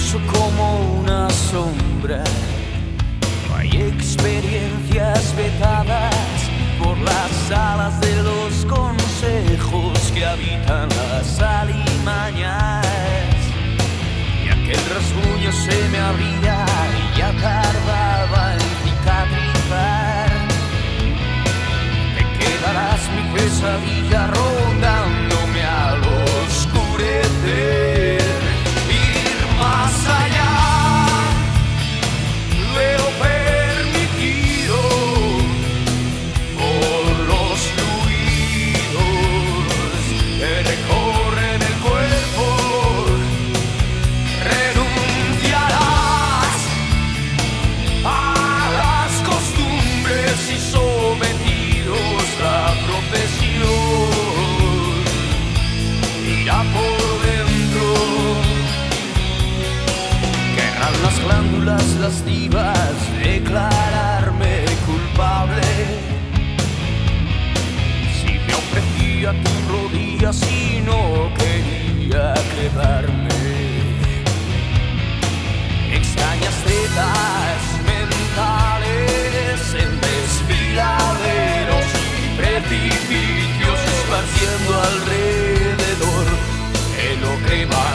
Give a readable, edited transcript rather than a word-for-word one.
silencioso como una sombra. No hay experiencias vetadas por las alas de los consejos que habitan las alimañas. Y aquel rasguño se me abría y ya tardaba en cicatrizar. Te quedarás mi pesadilla rondándome al oscurecer. Ir más allá de lo permitido por los fluidos que recorren el cuerpo. Renunciarás a las costumbres y sometidos la profesión irá por dentro. Querrán las glándulas lascivas declararme culpable. Si me ofrecía tus rodillas y no quería quedarme. Extrañas tetas mentales en desfiladeros y precipicios esparciendo alrededor el ocrema